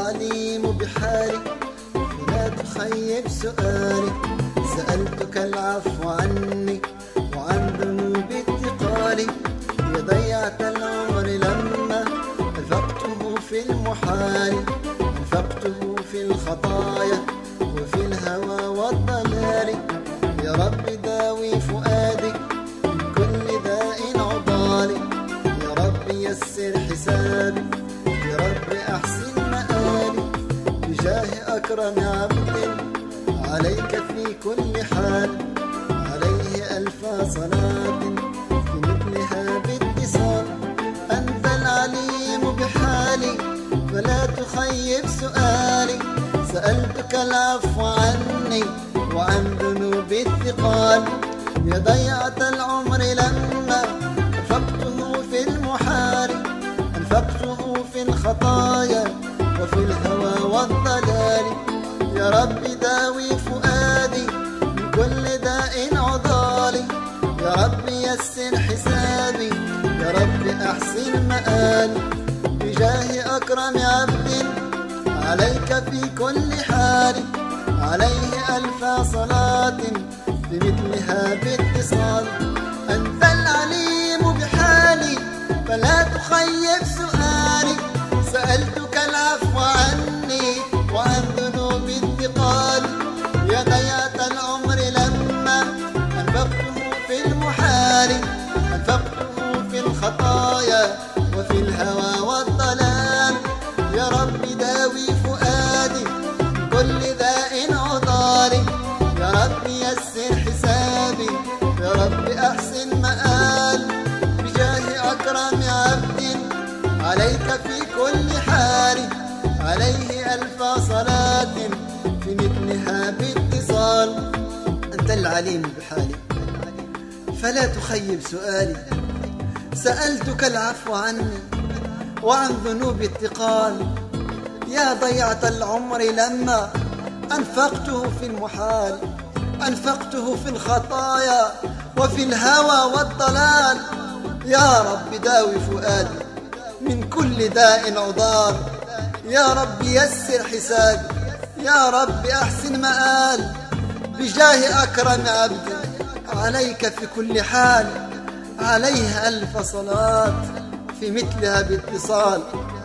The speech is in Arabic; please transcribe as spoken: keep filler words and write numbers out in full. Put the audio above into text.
العليم بحالي فلا تخيب سؤالي. سألتك العفو عني وعن ذنوب اتقالي. يا ضيعت العمر لما أنفقته في المحال، أنفقته في الخطايا وفي الهوى والضلال. يا رب داوي فؤادي من كل داء عضالي. يا رب يسر حسابي، يا رب أحسن مآلي. بجاه أكرم عبد عليك في كل حال، عليه ألف صلاة في مثلها باتصال. أنت العليم بحالي فلا تخيب سؤالي. سألتك العفو عني وعن ذنوب الثقال. يا ضيعت العمر لما أنفقته في المحال، أنفقته في الخطايا وفي الهوى والضلال. يا رب داوي فؤادي من كل داء عضالي. يا رب يسر حسابي، يا رب أحسن مآلي. بجاه أكرم عبد عليك في كل حال، عليه ألف صلاة بمثلها باتصال. أنت العليم بحالي فلا تخيب سؤالي. سألتك العفو عني وعن ذنوب الثقال. يا ضيعت العمر لما أنفقته في المحال، أنفقته في الخطايا وفي الهوى والضلال. يا رب داوي فؤادي كل داء عضالي. يا رب يسر حسابي، يا رب أحسن مآل. بجاه أكرم عبد عليك في كل حال، عليه ألف صلاة في مثلها باتصال. أنت العليم بحالي فلا تخيب سؤالي. سألتك العفو عني وعن ذنوب الثقال. يا ضيعت العمر لما أنفقته في المحال، أنفقته في الخطايا وفي الهوى والضلال. يا رب داوي فؤادي من كل داء عضال. يا رب يسر حسابي، يا رب أحسن مآل. بجاه أكرم عبد عليك في كل حال، عليه ألف صلاة في مثلها باتصال.